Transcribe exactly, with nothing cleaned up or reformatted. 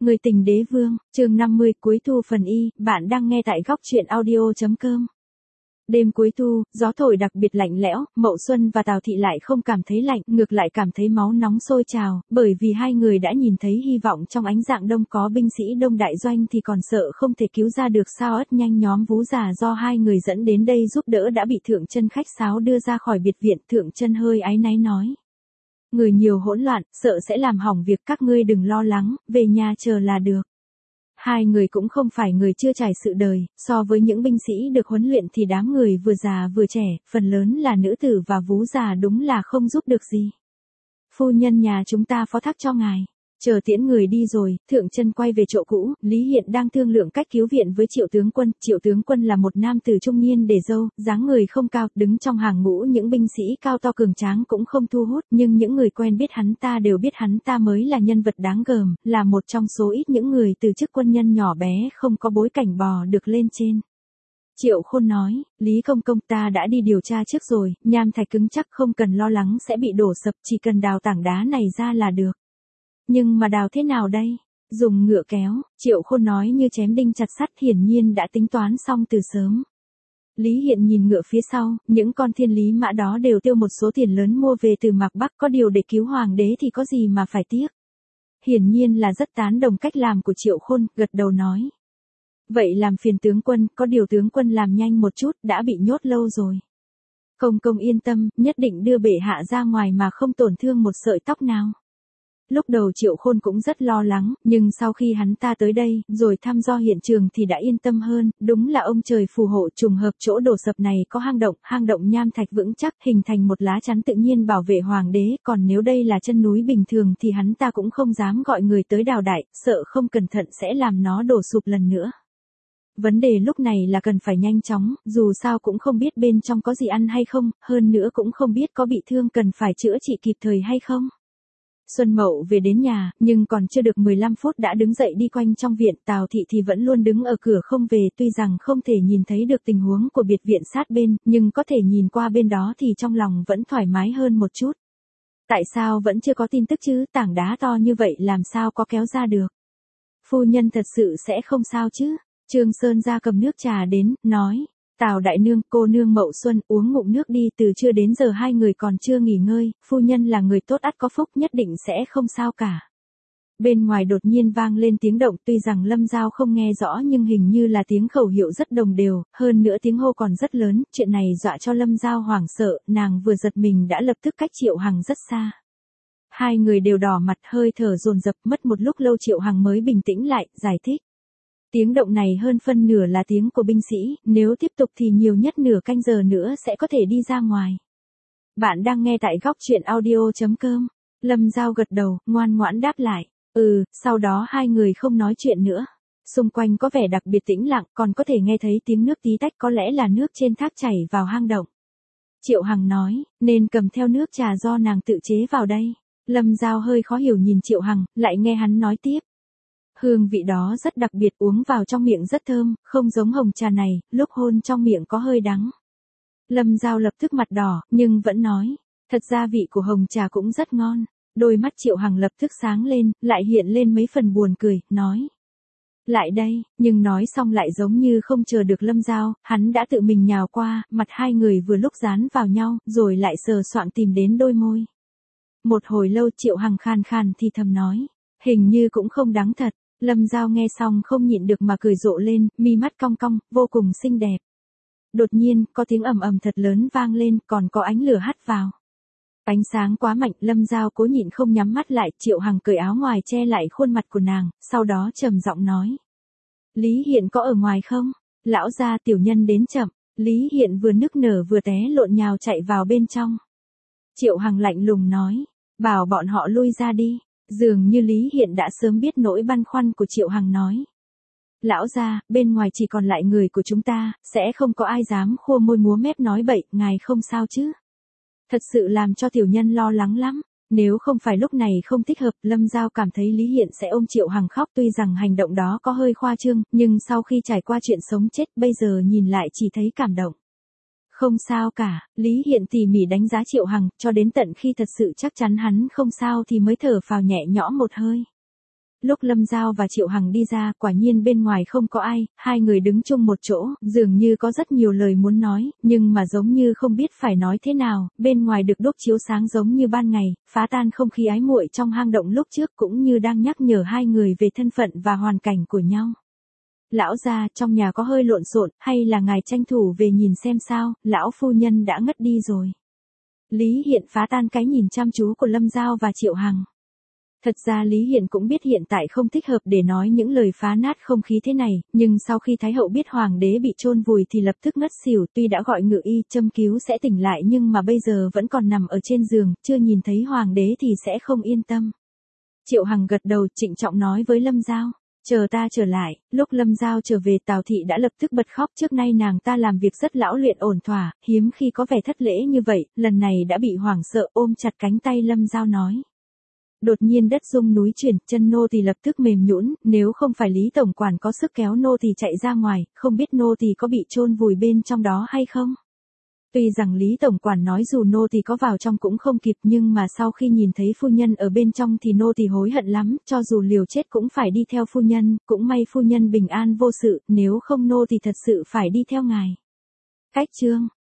Người tình đế vương, chương năm mươi, cuối thu phần y, bạn đang nghe tại góc truyện audio.com. Đêm cuối thu, gió thổi đặc biệt lạnh lẽo, Mậu Xuân và Tào Thị lại không cảm thấy lạnh, ngược lại cảm thấy máu nóng sôi trào, bởi vì hai người đã nhìn thấy hy vọng trong ánh dạng đông có binh sĩ Đông Đại Doanh thì còn sợ không thể cứu ra được sao ất nhanh nhóm Vú Già do hai người dẫn đến đây giúp đỡ đã bị Thượng Chân khách sáo đưa ra khỏi biệt viện. Thượng Chân hơi áy náy nói. Người nhiều hỗn loạn, sợ sẽ làm hỏng việc, các ngươi đừng lo lắng, về nhà chờ là được. Hai người cũng không phải người chưa trải sự đời, so với những binh sĩ được huấn luyện thì đám người vừa già vừa trẻ, phần lớn là nữ tử và vú già đúng là không giúp được gì. Phu nhân nhà chúng ta phó thác cho ngài. Chờ tiễn người đi rồi, Thượng Chân quay về chỗ cũ, Lý Hiện đang thương lượng cách cứu viện với Triệu tướng quân. Triệu tướng quân là một nam tử trung niên để râu, dáng người không cao, đứng trong hàng ngũ những binh sĩ cao to cường tráng cũng không thu hút, nhưng những người quen biết hắn ta đều biết hắn ta mới là nhân vật đáng gờm, là một trong số ít những người từ chức quân nhân nhỏ bé không có bối cảnh bò được lên trên. Triệu Khôn nói, Lý công công, ta đã đi điều tra trước rồi, nham thạch cứng chắc không cần lo lắng sẽ bị đổ sập, chỉ cần đào tảng đá này ra là được. Nhưng mà đào thế nào đây? Dùng ngựa kéo, Triệu Khôn nói như chém đinh chặt sắt, hiển nhiên đã tính toán xong từ sớm. Lý Hiện nhìn ngựa phía sau, những con thiên lý mã đó đều tiêu một số tiền lớn mua về từ Mạc Bắc, có điều để cứu hoàng đế thì có gì mà phải tiếc. Hiển nhiên là rất tán đồng cách làm của Triệu Khôn, gật đầu nói. Vậy làm phiền tướng quân, có điều tướng quân làm nhanh một chút, đã bị nhốt lâu rồi. Công công yên tâm, nhất định đưa bệ hạ ra ngoài mà không tổn thương một sợi tóc nào. Lúc đầu Triệu Khôn cũng rất lo lắng, nhưng sau khi hắn ta tới đây, rồi thăm dò hiện trường thì đã yên tâm hơn, đúng là ông trời phù hộ, trùng hợp chỗ đổ sập này có hang động, hang động nham thạch vững chắc, hình thành một lá chắn tự nhiên bảo vệ hoàng đế, còn nếu đây là chân núi bình thường thì hắn ta cũng không dám gọi người tới đào đại, sợ không cẩn thận sẽ làm nó đổ sụp lần nữa. Vấn đề lúc này là cần phải nhanh chóng, dù sao cũng không biết bên trong có gì ăn hay không, hơn nữa cũng không biết có bị thương cần phải chữa trị kịp thời hay không. Xuân Mậu về đến nhà, nhưng còn chưa được mười lăm phút đã đứng dậy đi quanh trong viện, Tào Thị thì vẫn luôn đứng ở cửa không về, tuy rằng không thể nhìn thấy được tình huống của biệt viện sát bên, nhưng có thể nhìn qua bên đó thì trong lòng vẫn thoải mái hơn một chút. Tại sao vẫn chưa có tin tức chứ, tảng đá to như vậy làm sao có kéo ra được? Phu nhân thật sự sẽ không sao chứ? Trương Sơn ra cầm nước trà đến, nói. Tào đại nương, cô nương Mậu Xuân, uống ngụm nước đi, từ trưa đến giờ hai người còn chưa nghỉ ngơi, phu nhân là người tốt ắt có phúc, nhất định sẽ không sao cả. Bên ngoài đột nhiên vang lên tiếng động, tuy rằng Lâm Giao không nghe rõ nhưng hình như là tiếng khẩu hiệu rất đồng đều, hơn nữa tiếng hô còn rất lớn, chuyện này dọa cho Lâm Giao hoảng sợ, nàng vừa giật mình đã lập tức cách Triệu Hằng rất xa. Hai người đều đỏ mặt, hơi thở dồn dập, mất một lúc lâu Triệu Hằng mới bình tĩnh lại, giải thích. Tiếng động này hơn phân nửa là tiếng của binh sĩ, nếu tiếp tục thì nhiều nhất nửa canh giờ nữa sẽ có thể đi ra ngoài. Bạn đang nghe tại góc truyện audio.com. Lâm Giao gật đầu, ngoan ngoãn đáp lại. Ừ, sau đó hai người không nói chuyện nữa. Xung quanh có vẻ đặc biệt tĩnh lặng, còn có thể nghe thấy tiếng nước tí tách, có lẽ là nước trên thác chảy vào hang động. Triệu Hằng nói, nên cầm theo nước trà do nàng tự chế vào đây. Lâm Giao hơi khó hiểu nhìn Triệu Hằng, lại nghe hắn nói tiếp. Hương vị đó rất đặc biệt, uống vào trong miệng rất thơm, không giống hồng trà này, lúc hôn trong miệng có hơi đắng. Lâm Giao lập tức mặt đỏ, nhưng vẫn nói, thật ra vị của hồng trà cũng rất ngon. Đôi mắt Triệu Hằng lập tức sáng lên, lại hiện lên mấy phần buồn cười, nói. Lại đây, nhưng nói xong lại giống như không chờ được Lâm Giao, hắn đã tự mình nhào qua, mặt hai người vừa lúc dán vào nhau, rồi lại sờ soạng tìm đến đôi môi. Một hồi lâu Triệu Hằng khàn khàn thì thầm nói, hình như cũng không đắng thật. Lâm Giao nghe xong không nhịn được mà cười rộ lên, mi mắt cong cong, vô cùng xinh đẹp. Đột nhiên, có tiếng ầm ầm thật lớn vang lên, còn có ánh lửa hắt vào. Ánh sáng quá mạnh, Lâm Giao cố nhịn không nhắm mắt lại, Triệu Hằng cởi áo ngoài che lại khuôn mặt của nàng, sau đó trầm giọng nói. Lý Hiện có ở ngoài không? Lão gia tiểu nhân đến chậm, Lý Hiện vừa nức nở vừa té lộn nhào chạy vào bên trong. Triệu Hằng lạnh lùng nói, bảo bọn họ lui ra đi. Dường như Lý Hiện đã sớm biết nỗi băn khoăn của Triệu Hằng nói. Lão gia, bên ngoài chỉ còn lại người của chúng ta, sẽ không có ai dám khua môi múa mép nói bậy, ngài không sao chứ? Thật sự làm cho tiểu nhân lo lắng lắm. Nếu không phải lúc này không thích hợp, Lâm Giao cảm thấy Lý Hiện sẽ ôm Triệu Hằng khóc, tuy rằng hành động đó có hơi khoa trương, nhưng sau khi trải qua chuyện sống chết, bây giờ nhìn lại chỉ thấy cảm động. Không sao cả, Lý Hiện tỉ mỉ đánh giá Triệu Hằng, cho đến tận khi thật sự chắc chắn hắn không sao thì mới thở phào nhẹ nhõm một hơi. Lúc Lâm Giao và Triệu Hằng đi ra, quả nhiên bên ngoài không có ai, hai người đứng chung một chỗ, dường như có rất nhiều lời muốn nói, nhưng mà giống như không biết phải nói thế nào, bên ngoài được đốt chiếu sáng giống như ban ngày, phá tan không khí ái muội trong hang động lúc trước cũng như đang nhắc nhở hai người về thân phận và hoàn cảnh của nhau. Lão gia, trong nhà có hơi lộn xộn, hay là ngài tranh thủ về nhìn xem sao, lão phu nhân đã ngất đi rồi. Lý Hiện phá tan cái nhìn chăm chú của Lâm Giao và Triệu Hằng. Thật ra Lý Hiện cũng biết hiện tại không thích hợp để nói những lời phá nát không khí thế này, nhưng sau khi Thái hậu biết hoàng đế bị chôn vùi thì lập tức ngất xỉu, tuy đã gọi ngự y châm cứu sẽ tỉnh lại nhưng mà bây giờ vẫn còn nằm ở trên giường, chưa nhìn thấy hoàng đế thì sẽ không yên tâm. Triệu Hằng gật đầu trịnh trọng nói với Lâm Giao. Chờ ta trở lại, lúc Lâm Giao trở về Tào Thị đã lập tức bật khóc, trước nay nàng ta làm việc rất lão luyện ổn thỏa, hiếm khi có vẻ thất lễ như vậy, lần này đã bị hoảng sợ ôm chặt cánh tay Lâm Giao nói. Đột nhiên đất rung núi chuyển, chân nô tỳ lập tức mềm nhũn, nếu không phải Lý tổng quản có sức kéo nô tỳ chạy ra ngoài, không biết nô tỳ có bị chôn vùi bên trong đó hay không. Tuy rằng Lý tổng quản nói dù nô tỳ có vào trong cũng không kịp, nhưng mà sau khi nhìn thấy phu nhân ở bên trong thì nô tỳ hối hận lắm, cho dù liều chết cũng phải đi theo phu nhân, cũng may phu nhân bình an vô sự, nếu không nô tỳ thật sự phải đi theo ngài. Cách chương